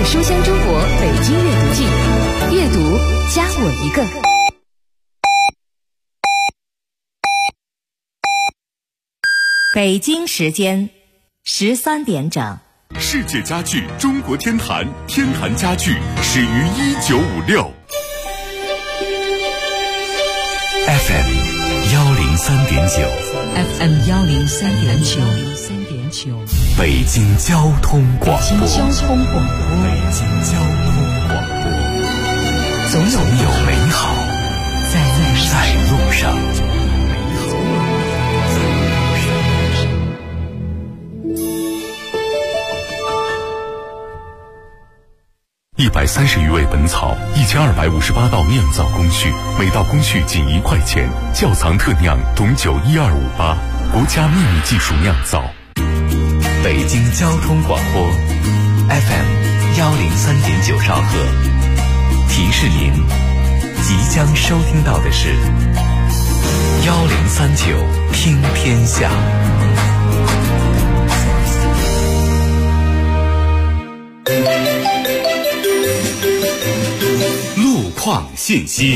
是书香中国北京阅读季，阅读加我一个。 北京时间13点整。 世界家具中国天坛，天坛家具始于1956。FM 103.9 FM 103.9 北京交通广播。 北京交通广播。 总有美好在路上。130余味本草，1258道酿造工序，每道工序仅1块钱。窖藏特酿董酒12588，国家秘密技术酿造。北京交通广播 FM 103.9兆赫，提示您即将收听到的是1039听天下。路况信息。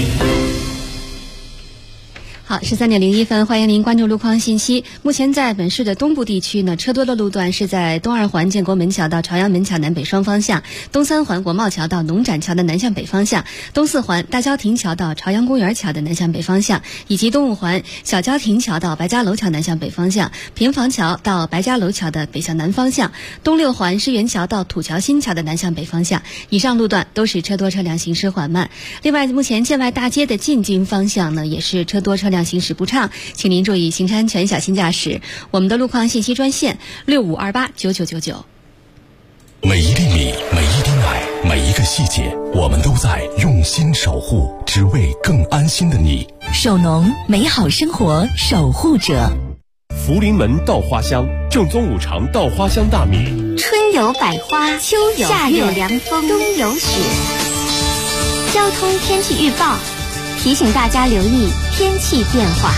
好，13点01分，欢迎您关注路况信息。目前在本市的东部地区呢，车多的路段是在东二环建国门桥到朝阳门桥南北双方向，东三环国贸桥到农展桥的南向北方向，东四环大郊亭桥到朝阳公园桥的南向北方向，以及东五环小郊亭桥到白家楼桥南向北方向，平房桥到白家楼桥的北向南方向，东六环狮园桥到土桥新桥的南向北方向。以上路段都是车多车辆行驶缓慢。另外，目前建外大街的进京方向呢，也是车多车辆行驶不畅，请您注意行车安全，小心驾驶。我们的路况信息专线65289999。 每一粒米，每一滴奶，每一个细节，我们都在用心守护，只为更安心的你。 首农，美好生活守护者。 福临门稻花香，正宗五常稻花香大米。 春有百花，秋有夏有凉风，冬有雪。交通天气预报提醒大家留意天气变化。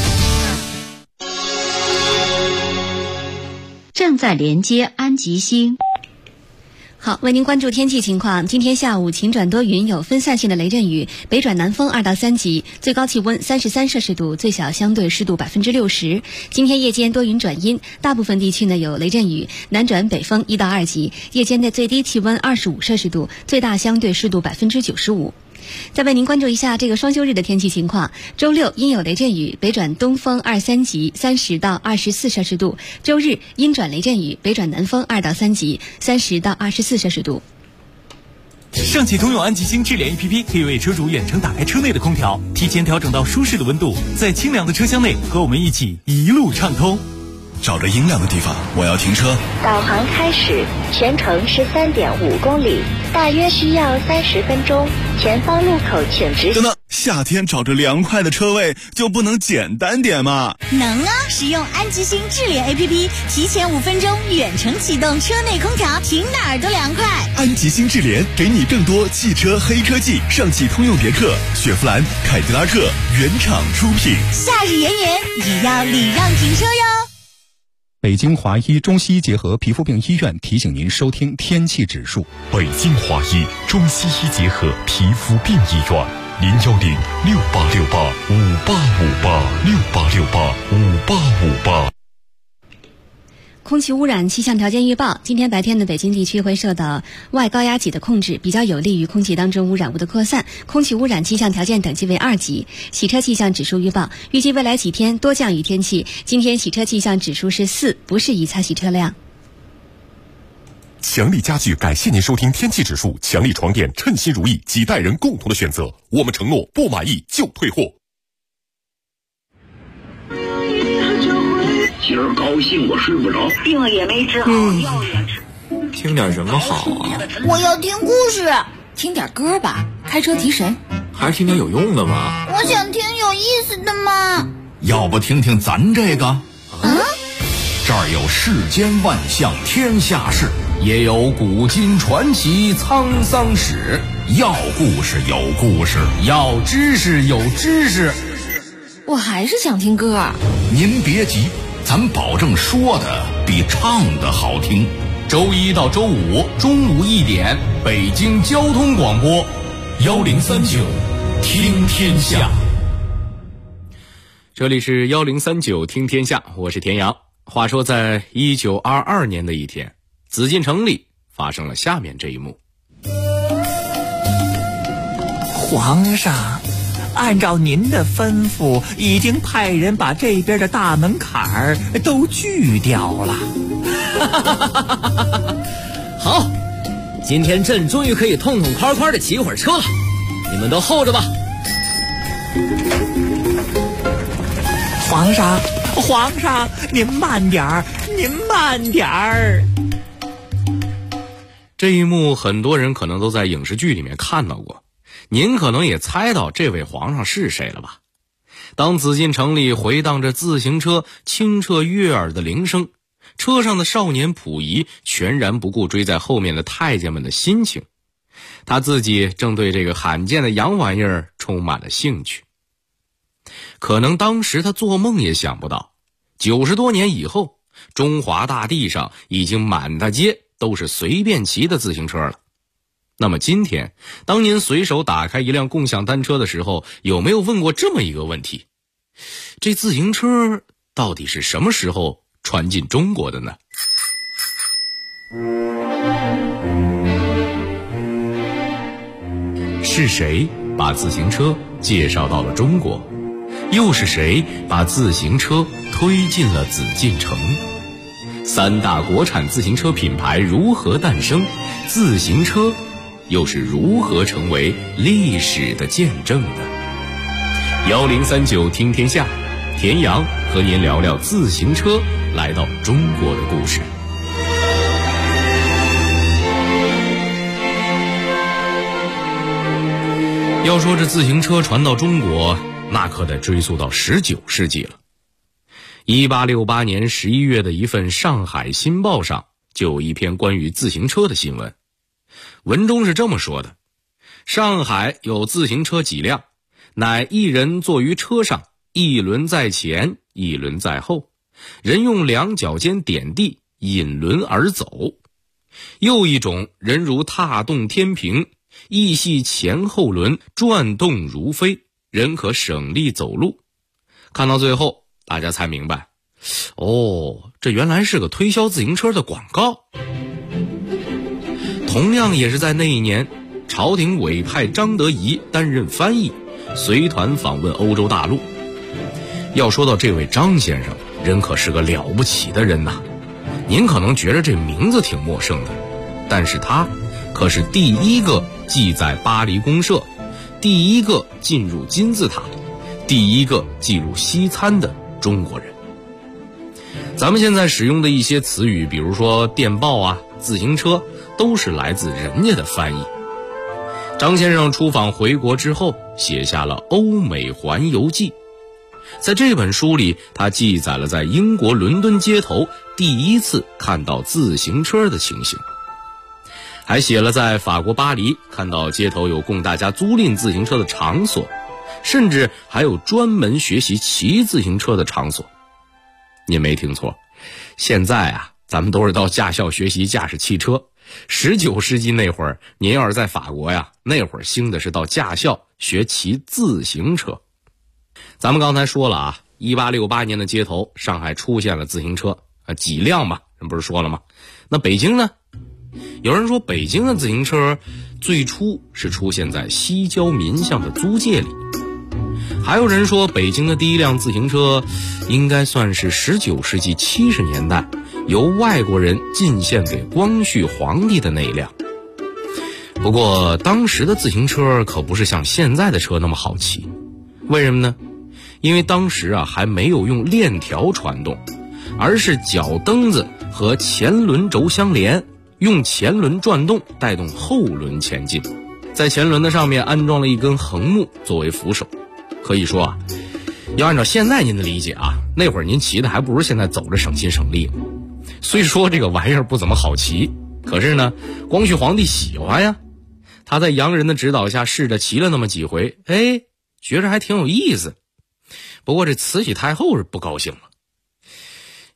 正在连接安吉星。 好，为您关注天气情况。今天下午晴转多云，有分散性的雷阵雨，北转南风2到3级，最高气温33摄氏度，最小相对湿度60%。今天夜间多云转阴，大部分地区呢有雷阵雨，南转北风1到2级，夜间的最低气温25摄氏度，最大相对湿度95%。再为您关注一下这个双休日的天气情况。周六阴有雷阵雨，北转东风2、3级，30到24摄氏度。周日阴转雷阵雨，北转南风2到3级，30到24摄氏度。 上汽通用安吉星智联 APP 可以为车主远程打开车内的空调，提前调整到舒适的温度，在清凉的车厢内和我们一起一路畅通。 找着阴凉的地方，我要停车。 导航开始，全程13.5公里，大约需要30分钟。前方路口请直行。 等等，夏天找着凉快的车位就不能简单点吗？ 能啊！使用安吉星智联 APP， 提前5分钟远程启动车内空调，停哪儿都凉快。 安吉星智联给你更多汽车黑科技，上汽通用别克、雪佛兰、凯迪拉克原厂出品。 夏日炎炎也要礼让停车哟。 北京华医中西医结合皮肤病医院提醒您收听天气指数。 北京华医中西医结合皮肤病医院，0106868585858，68685858。 空气污染气象条件预报：今天白天的北京地区会受到外高压脊的控制，比较有利于空气当中污染物的扩散，空气污染气象条件等级为2级。洗车气象指数预报：预计未来几天多降雨天气，今天洗车气象指数是4，不适宜擦洗车辆。 强力家具感谢您收听天气指数，强力床垫称心如意，几代人共同的选择，我们承诺不满意就退货。 今儿高兴我睡不着， 病也没治好，药也吃。 听点什么好啊？ 我要听故事。 听点歌吧，开车提神。 还是听点有用的吧。 我想听有意思的嘛。 要不听听咱这个？这儿有世间万象天下事，也有古今传奇沧桑史。要故事有故事，要知识有知识。 我还是想听歌。 您别急，咱保证说的比唱的好听。 周一到周五中午1点，北京交通广播1039，听天下。 这里是1039听天下，我是田阳。话说在1922年的一天，紫禁城里发生了下面这一幕。 皇上，按照您的吩咐，已经派人把这边的大门槛儿都锯掉了。 好，今天朕终于可以痛痛快快的骑一会儿车了，你们都候着吧。 皇上，您慢点儿，您慢点儿。 这一幕很多人可能都在影视剧里面看到过，您可能也猜到这位皇上是谁了吧？当紫禁城里回荡着自行车清澈悦耳的铃声，车上的少年溥仪全然不顾追在后面的太监们的心情，他自己正对这个罕见的洋玩意儿充满了兴趣。可能当时他做梦也想不到，90多年以后，中华大地上已经满大街都是随便骑的自行车了。那么今天，当您随手打开一辆共享单车的时候，有没有问过这么一个问题：这自行车到底是什么时候传进中国的呢？是谁把自行车介绍到了中国？又是谁把自行车推进了紫禁城？3大国产自行车品牌如何诞生？自行车又是如何成为历史的见证呢？1039听天下，田阳和您聊聊自行车来到中国的故事。要说这自行车传到中国，那可得追溯到19世纪了。1868年11月的一份《上海新报》上就有一篇关于自行车的新闻，文中是这么说的：上海有自行车几辆，乃一人坐于车上，一轮在前，一轮在后，人用2脚尖点地，引轮而走。又一种，人如踏动天平，亦系前后轮，转动如飞，人可省力走路。看到最后，大家才明白，这原来是个推销自行车的广告。同样也是在那一年，朝廷委派张德仪担任翻译，随团访问欧洲大陆。要说到这位张先生，人可是个了不起的人呐。您可能觉得这名字挺陌生的，但是他可是第一个记载巴黎公社，第一个进入金字塔，第一个记录西餐的中国人。咱们现在使用的一些词语，比如说电报啊、自行车，都是来自人家的翻译。张先生出访回国之后，写下了《欧美环游记》。在这本书里，他记载了在英国伦敦街头第一次看到自行车的情形，还写了在法国巴黎看到街头有供大家租赁自行车的场所，甚至还有专门学习骑自行车的场所。您没听错，现在啊，咱们都是到驾校学习驾驶汽车。19世纪那会儿，您要是在法国呀，那会儿兴的是到驾校学骑自行车。咱们刚才说了啊，1868年的街头，上海出现了自行车几辆吧，人不是说了吗？那北京呢？有人说北京的自行车最初是出现在西郊民巷的租界里，还有人说北京的第一辆自行车应该算是19世纪70年代由外国人进献给光绪皇帝的那一辆。不过当时的自行车可不是像现在的车那么好骑，为什么呢？因为当时啊还没有用链条传动，而是脚蹬子和前轮轴相连，用前轮转动带动后轮前进，在前轮的上面安装了一根横木作为扶手。可以说啊，要按照现在您的理解啊，那会儿您骑的还不如现在走着省心省力。虽说这个玩意儿不怎么好骑，可是呢，光绪皇帝喜欢呀。他在洋人的指导下试着骑了那么几回，觉着还挺有意思。不过这慈禧太后是不高兴了。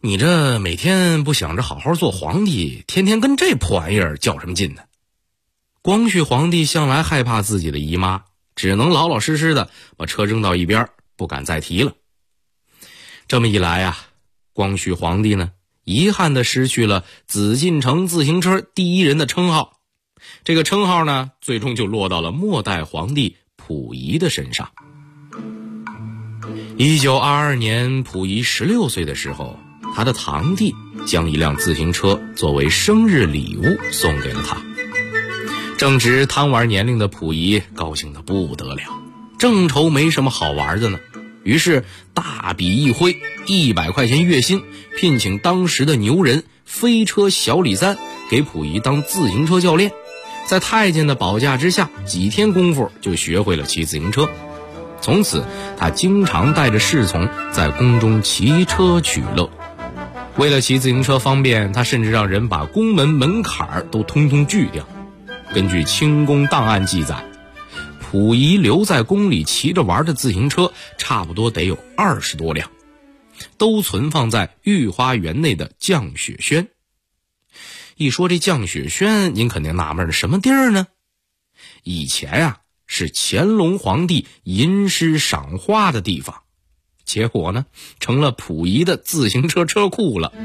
你这每天不想着好好做皇帝，天天跟这破玩意儿较什么劲呢？光绪皇帝向来害怕自己的姨妈，只能老老实实的把车扔到一边，不敢再提了。这么一来啊，光绪皇帝呢，遗憾地失去了紫禁城自行车第一人的称号。这个称号呢，最终就落到了末代皇帝溥仪的身上。1922年，溥仪16岁的时候，他的堂弟将一辆自行车作为生日礼物送给了他。正值贪玩年龄的溥仪高兴得不得了，正愁没什么好玩的呢，于是大笔一挥，100块钱月薪，聘请当时的牛人飞车小李三给溥仪当自行车教练。在太监的保驾之下，几天功夫就学会了骑自行车。从此他经常带着侍从在宫中骑车取乐。为了骑自行车方便，他甚至让人把宫门门槛都通通锯掉。根据清宫档案记载，溥仪留在宫里骑着玩的自行车差不多得有20多辆，都存放在御花园内的降雪轩。一说这降雪轩，您肯定纳闷，什么地儿呢？以前啊，是乾隆皇帝吟诗赏花的地方，结果呢，成了溥仪的自行车车库了。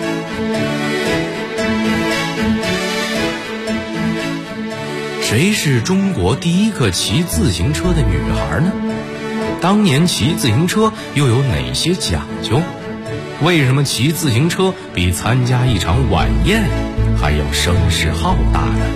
谁是中国第一个骑自行车的女孩呢？当年骑自行车又有哪些讲究？为什么骑自行车比参加一场晚宴还要声势浩大呢？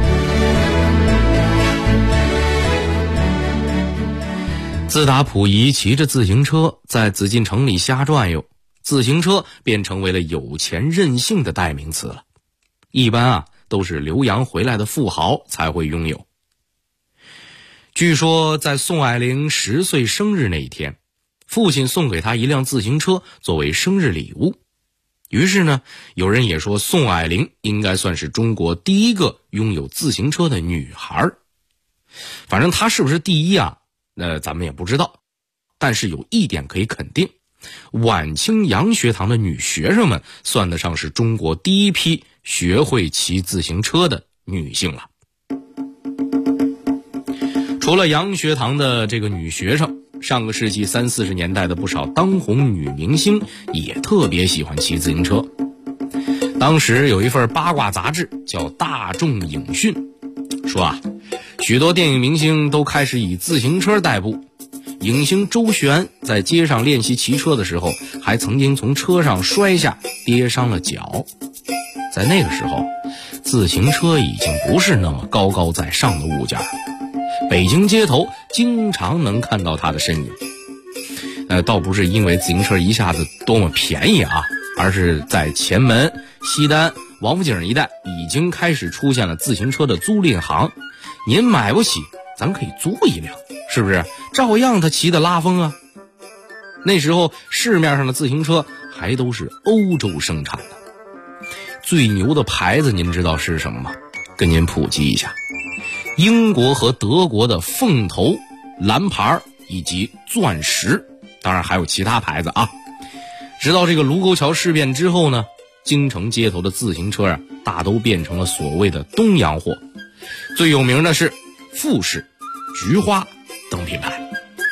自打溥仪骑着自行车在紫禁城里瞎转悠，自行车便成为了有钱任性的代名词了。一般啊，都是留洋回来的富豪才会拥有。据说在宋霭龄10岁生日那一天，父亲送给他一辆自行车作为生日礼物。于是呢，有人也说宋霭龄应该算是中国第一个拥有自行车的女孩。反正她是不是第一啊，咱们也不知道。但是有一点可以肯定，晚清洋学堂的女学生们算得上是中国第一批学会骑自行车的女性了。除了洋学堂的这个女学生，上个世纪30、40年代的不少当红女明星也特别喜欢骑自行车。当时有一份八卦杂志叫《大众影讯》，说啊，许多电影明星都开始以自行车代步。影星周璇在街上练习骑车的时候，还曾经从车上摔下，跌伤了脚。在那个时候，自行车已经不是那么高高在上的物件，北京街头经常能看到它的身影。倒不是因为自行车一下子多么便宜啊，而是在前门、西单、王府井一带已经开始出现了自行车的租赁行。您买不起，咱可以租一辆，是不是？照样它骑得拉风啊。那时候市面上的自行车还都是欧洲生产的。最牛的牌子您知道是什么吗？跟您普及一下，英国和德国的凤头、蓝牌以及钻石，当然还有其他牌子啊。直到这个卢沟桥事变之后呢，京城街头的自行车啊，大都变成了所谓的东洋货。最有名的是富士、菊花等品牌。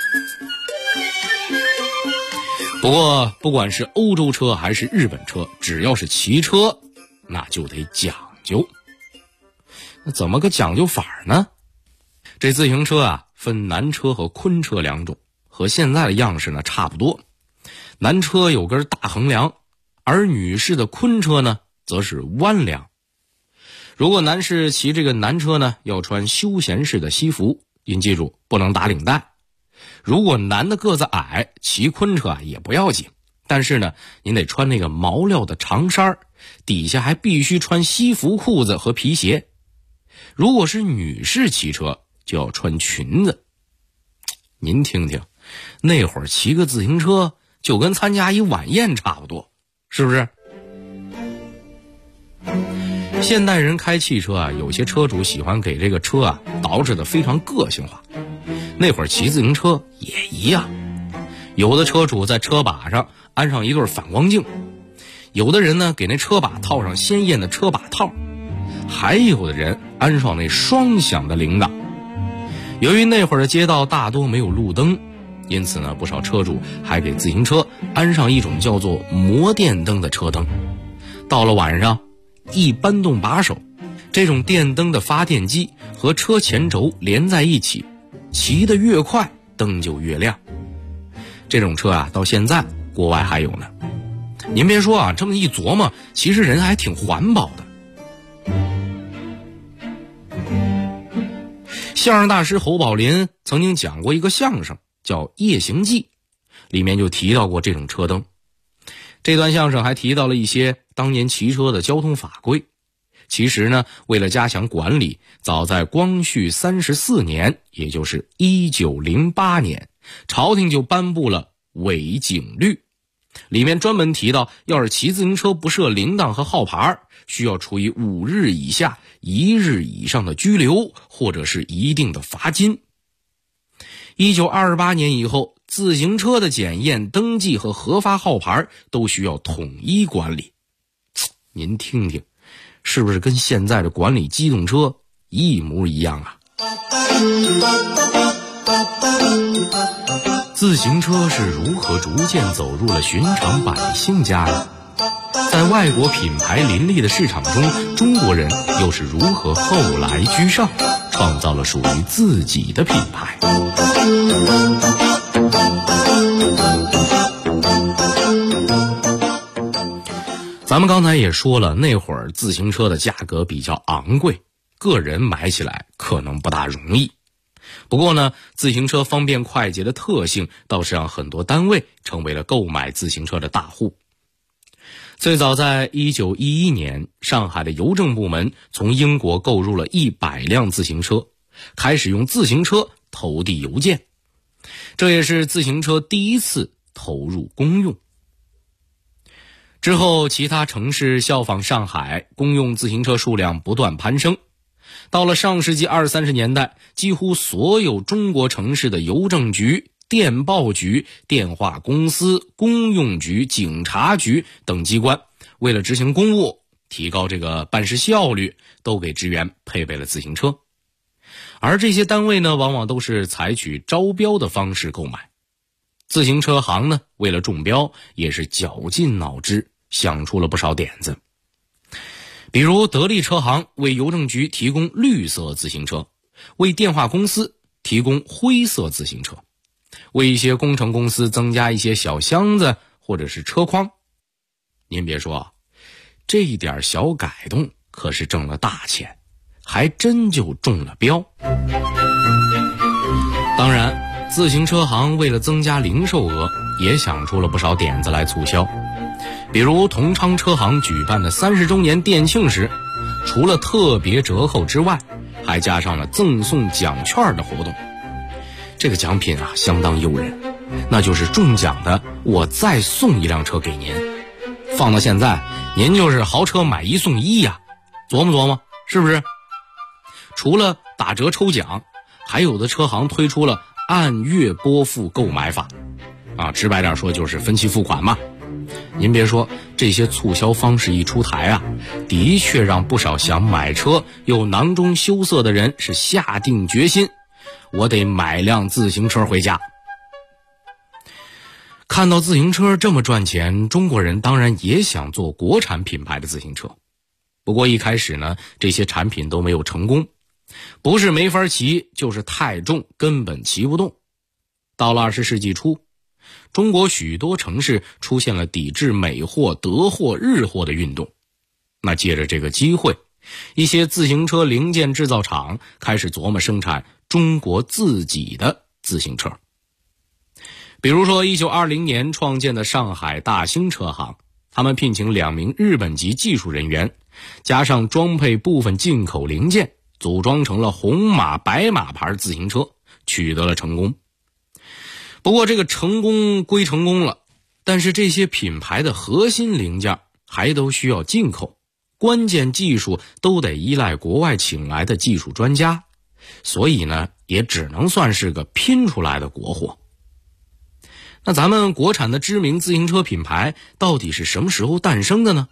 不过不管是欧洲车还是日本车，只要是骑车，那就得讲究。那怎么个讲究法呢？这自行车啊，分南车和昆车两种，和现在的样式呢差不多。南车有根大横梁，而女士的昆车呢则是弯梁。如果男士骑这个南车呢，要穿休闲式的西服，您记住不能打领带。如果男的个子矮，骑昆车啊也不要紧，但是呢，您得穿那个毛料的长衫，底下还必须穿西服裤子和皮鞋。如果是女士骑车，就要穿裙子。您听听，那会儿骑个自行车就跟参加一晚宴差不多，是不是？现代人开汽车啊，有些车主喜欢给这个车啊捯饬得非常个性化。那会儿骑自行车也一样，有的车主在车把上安上一对反光镜， 有的人呢给那车把套上鲜艳的车把套，还有的人安上那双响的铃铛。由于那会儿的街道大多没有路灯，因此呢不少车主还给自行车安上一种叫做摩电灯的车灯。到了晚上，一扳动把手，这种电灯的发电机和车前轴连在一起，骑得越快灯就越亮。这种车啊到现在国外还有呢。您别说啊，这么一琢磨，其实人还挺环保的。相声大师侯宝林曾经讲过一个相声叫《夜行记》，里面就提到过这种车灯。这段相声还提到了一些当年骑车的交通法规。其实呢，为了加强管理，早在光绪34年，也就是1908年，朝廷就颁布了违警律，里面专门提到，要是骑自行车不设铃铛和号牌，需要处以5日以下1日以上的拘留，或者是一定的罚金。1928年以后，自行车的检验、登记和核发号牌都需要统一管理。您听听，是不是跟现在的管理机动车一模一样啊？自行车是如何逐渐走入了寻常百姓家呢？在外国品牌林立的市场中，中国人又是如何后来居上，创造了属于自己的品牌？咱们刚才也说了，那会儿自行车的价格比较昂贵，个人买起来可能不大容易。不过呢，自行车方便快捷的特性倒是让很多单位成为了购买自行车的大户。最早在1911年，上海的邮政部门从英国购入了100辆自行车，开始用自行车投递邮件，这也是自行车第一次投入公用。之后其他城市效仿上海，公用自行车数量不断攀升。到了上世纪20、30年代，几乎所有中国城市的邮政局、电报局、电话公司、公用局、警察局等机关，为了执行公务，提高这个办事效率，都给职员配备了自行车。而这些单位呢，往往都是采取招标的方式购买。自行车行呢，为了中标，也是绞尽脑汁，想出了不少点子。比如德利车行为邮政局提供绿色自行车，为电话公司提供灰色自行车，为一些工程公司增加一些小箱子或者是车筐。您别说啊，这一点小改动可是挣了大钱，还真就中了标。当然，自行车行为了增加零售额，也想出了不少点子来促销。比如同昌车行举办的30周年店庆时，除了特别折扣之外，还加上了赠送奖券的活动。这个奖品啊相当诱人，那就是中奖的我再送一辆车给您。放到现在，您就是豪车买1送1呀，琢磨琢磨，是不是？除了打折抽奖，还有的车行推出了按月拨付购买法，直白点说就是分期付款嘛。您别说，这些促销方式一出台啊，的确让不少想买车又囊中羞涩的人是下定决心，我得买辆自行车回家。看到自行车这么赚钱，中国人当然也想做国产品牌的自行车。不过一开始呢，这些产品都没有成功，不是没法骑，就是太重，根本骑不动。到了20世纪初，中国许多城市出现了抵制美货、德货、日货的运动。那借着这个机会，一些自行车零件制造厂开始琢磨生产中国自己的自行车。比如说1920年创建的上海大兴车行，他们聘请2名日本籍技术人员，加上装配部分进口零件，组装成了红马、白马牌自行车，取得了成功。不过这个成功归成功了，但是这些品牌的核心零件还都需要进口，关键技术都得依赖国外请来的技术专家，所以呢，也只能算是个拼出来的国货。 那咱们国产的知名自行车品牌到底是什么时候诞生的呢？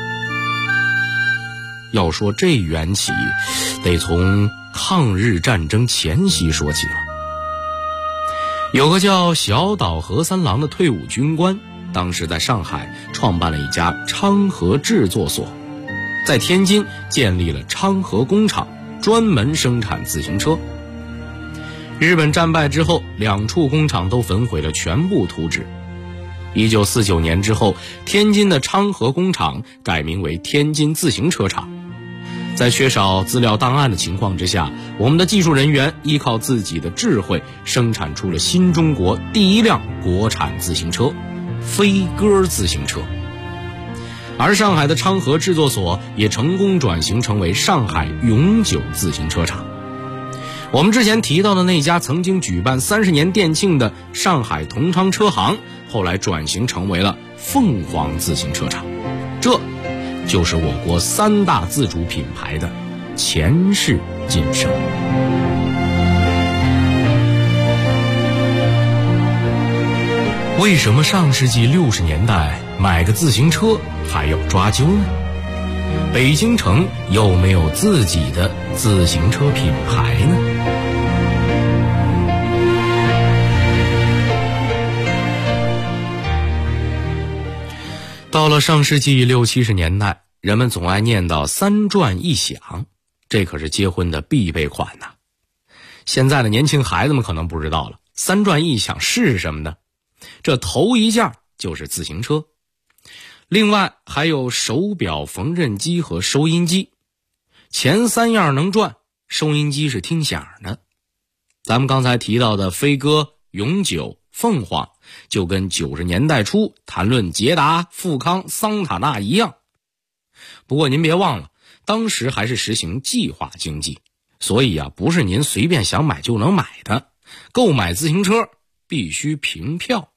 要说这缘起，得从抗日战争前夕说起了。有个叫小岛和三郎的退伍军官，当时在上海创办了一家昌河制作所，在天津建立了昌河工厂，专门生产自行车。日本战败之后，两处工厂都焚毁了全部图纸。1949年之后，天津的昌河工厂改名为天津自行车厂。在缺少资料档案的情况之下，我们的技术人员依靠自己的智慧，生产出了新中国第一辆国产自行车——飞鸽自行车。而上海的昌河制作所也成功转型成为上海永久自行车厂。我们之前提到的那家曾经举办30年店庆的上海同昌车行，后来转型成为了凤凰自行车厂。这就是我国3大自主品牌的前世今生。为什么上世纪60年代买个自行车还要抓阄呢？北京城有没有自己的自行车品牌呢？到了上世纪60、70年代，人们总爱念叨3转1响，这可是结婚的必备款呐。现在的年轻孩子们可能不知道了，3转1响是什么呢？这头一件就是自行车，另外还有手表、缝纫机和收音机。前3样能转，收音机是听响的。咱们刚才提到的飞鸽、永久、凤凰，就跟90年代初谈论捷达、富康、桑塔纳一样。不过您别忘了，当时还是实行计划经济，所以不是您随便想买就能买的，购买自行车必须凭票。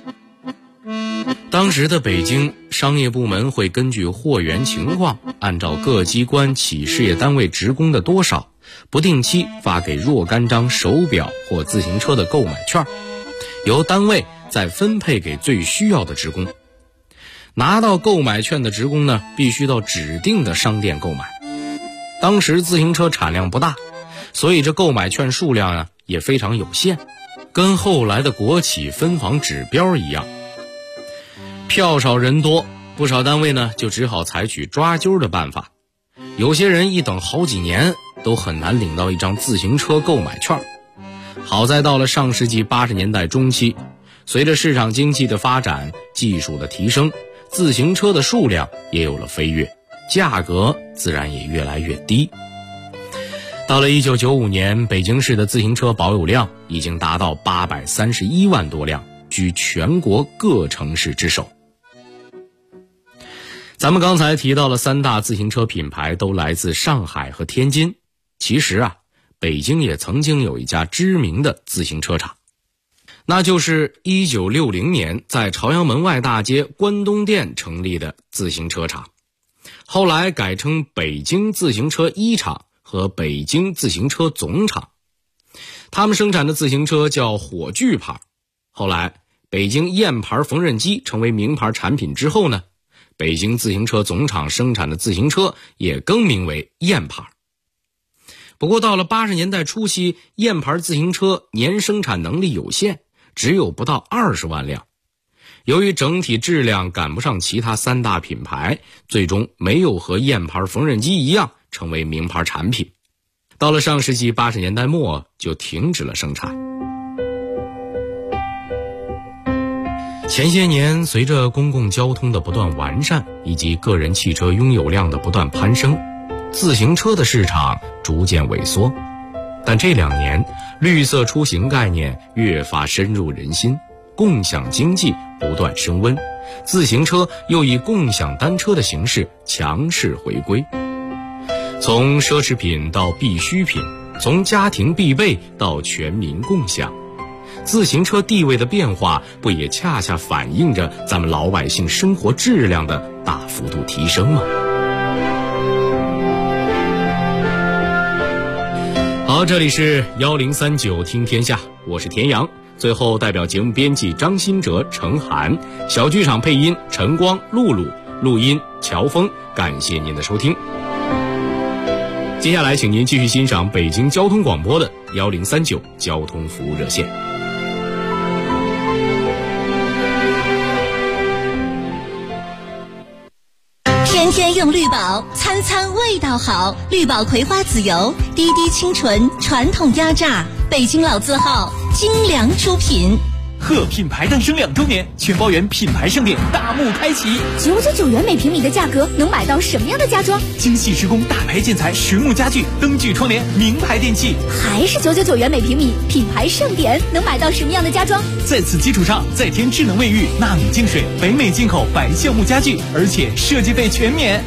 当时的北京商业部门会根据货源情况，按照各机关企事业单位职工的多少，不定期发给若干张手表或自行车的购买券，由单位再分配给最需要的职工。拿到购买券的职工呢，必须到指定的商店购买。当时自行车产量不大，所以这购买券数量也非常有限，跟后来的国企分行指标一样。票少人多，不少单位呢就只好采取抓阄的办法。有些人一等好几年都很难领到一张自行车购买券。好在到了上世纪80年代中期，随着市场经济的发展，技术的提升，自行车的数量也有了飞跃，价格自然也越来越低。到了1995年，北京市的自行车保有量已经达到831万多辆，居全国各城市之首。咱们刚才提到了3大自行车品牌都来自上海和天津，其实北京也曾经有一家知名的自行车厂，那就是1960年在朝阳门外大街关东店成立的自行车厂，后来改称北京自行车一厂和北京自行车总厂。他们生产的自行车叫火炬牌。后来北京燕牌缝纫机成为名牌产品之后呢，北京自行车总厂生产的自行车也更名为燕牌。不过到了80年代初期，燕牌自行车年生产能力有限，只有不到20万辆。由于整体质量赶不上其他3大品牌，最终没有和燕牌缝纫机一样成为名牌产品。到了上世纪80年代末就停止了生产。前些年，随着公共交通的不断完善以及个人汽车拥有量的不断攀升，自行车的市场逐渐萎缩。但这2年，绿色出行概念越发深入人心，共享经济不断升温，自行车又以共享单车的形式强势回归。从奢侈品到必需品，从家庭必备到全民共享，自行车地位的变化，不也恰恰反映着咱们老百姓生活质量的大幅度提升吗？好，这里是1039听天下，我是田阳。 最后，代表节目编辑张新哲、程涵，小剧场配音陈光、露露，录音乔峰。感谢您的收听。接下来，请您继续欣赏北京交通广播的1039交通服务热线。 天天用绿宝，餐餐味道好。绿宝葵花籽油，滴滴清纯，传统压榨，北京老字号，精良出品。 贺品牌诞生2周年，全包园品牌盛典大幕开启 ，999元每平米的价格能买到什么样的家装？ 精细施工、大牌建材、实木家具、灯具窗帘、名牌电器， 还是999元每平米，品牌盛典能买到什么样的家装？ 在此基础上再添智能卫浴、纳米净水、北美进口白橡木家具，而且设计费全免。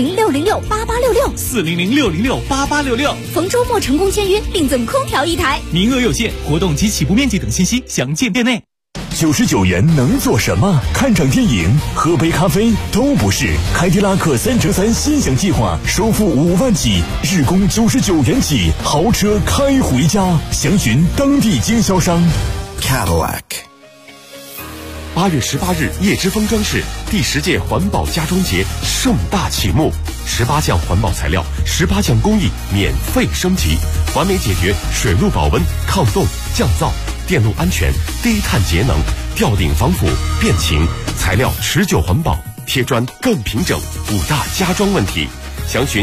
400-606-8866，400-606-8866，逢周末成功签约，另赠空调1台， 名额有限，活动及起步面积等信息详见店内。 99元能做什么？看场电影、喝杯咖啡都不是。凯迪拉克3乘3心想计划，首付5万起，日供99元起，豪车开回家。详询当地经销商。 Cadillac。8月18日，叶之峰装饰第10届环保家装节盛大启幕，18项环保材料，18项工艺免费升级，完美解决水路保温、抗冻、降噪。电路安全、低碳节能、吊顶防腐、变形，材料持久环保，贴砖更平整，5大家装问题。详询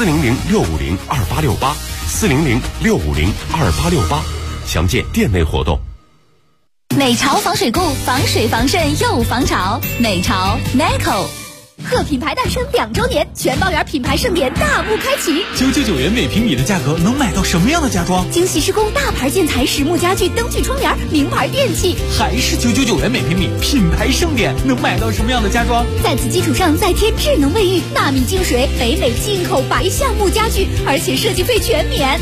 400-650-2868，400-650-2868，详见店内活动。 美潮防水固，防水防渗又防潮。美潮 NECO。 贺品牌诞生2周年，全包园品牌盛典大幕开启 ，999元每平米的价格能买到什么样的家装？ 精细施工、大牌建材、实木家具、灯具窗帘、名牌电器， 还是999元每平米，品牌盛典能买到什么样的家装？ 在此基础上再添智能卫浴、纳米净水、北美进口白橡木家具，而且设计费全免。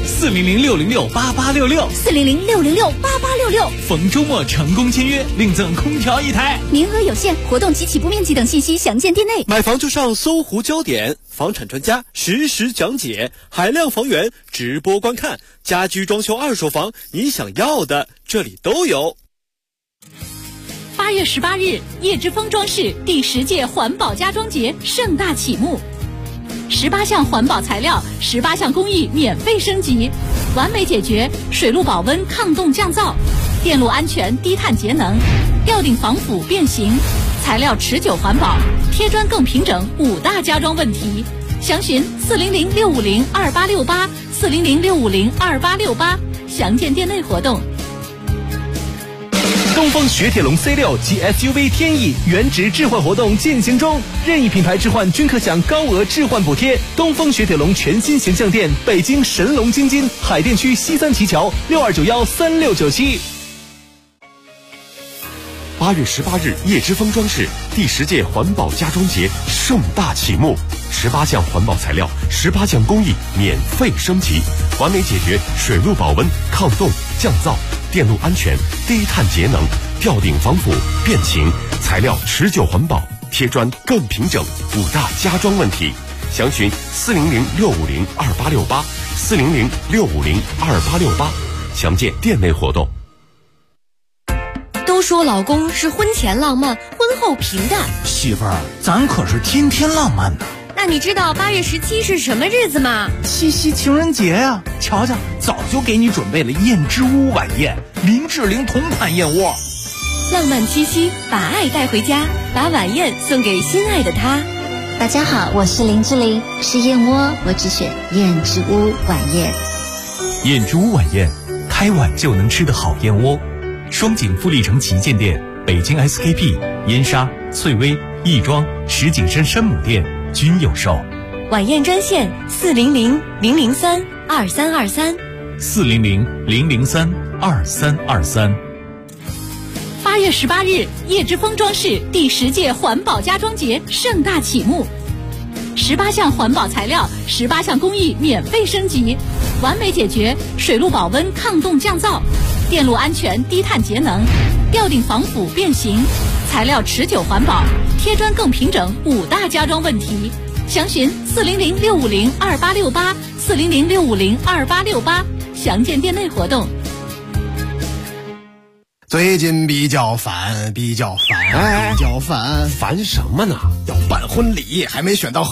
400-606-8866，400-606-8866，逢周末成功签约，另赠空调1台， 名额有限，活动及起步面积等信息详见店内。 买房就上搜狐焦点，房产专家实时讲解，海量房源直播观看，家居装修二手房，你想要的这里都有。 8月18日，叶之峰装饰第10届环保家装节盛大启幕，18项环保材料，18项工艺免费升级，完美解决水路保温、抗冻降噪，电路安全、低碳节能，吊顶防腐变形，材料持久环保，贴砖更平整，5大家装问题。详询400-650-2868，400-650-2868，详见店内活动。 东风雪铁龙 C6 及 SUV 天翼原值置换活动进行中，任意品牌置换均可享高额置换补贴。东风雪铁龙全新形象店，北京神龙京津海淀区西三旗桥62913697。 8月18日，叶之峰装饰第10届环保家装节盛大启幕，18项环保材料，18项工艺免费升级，完美解决水路保温、抗冻、降噪，电路安全、低碳节能，吊顶防腐、变形，材料持久环保，贴砖更平整，5大家装问题。详询400-650-2868，400-650-2868，详见店内活动。 都说老公是婚前浪漫，婚后平淡。 媳妇儿，咱可是天天浪漫呢。 那你知道8月17是什么日子吗？ 七夕情人节呀！瞧瞧，早就给你准备了燕之屋晚宴，林志玲同款燕窝。 浪漫七夕，把爱带回家，把晚宴送给心爱的他。 大家好，我是林志玲，吃燕窝我只选燕之屋晚宴。 燕之屋晚宴，开碗就能吃的好燕窝。双井富力城旗舰店、北京 SKP、燕莎、翠微、亦庄、石景山山姆店均有售。 晚宴专线400-003-2323。 400-003-2323。 8月18日，叶之峰装饰第10届环保家装节盛大启幕，18项环保材料，18项工艺免费升级，完美解决水路保温、抗冻降噪，电路安全、低碳节能，吊顶防腐变形，材料持久环保，贴砖更平整，5大家装问题。详询400-650-2868，400-650-2868，详见店内活动。 最近比较烦， 哎， 比较烦， 烦什么呢？ 要办婚礼，还没选到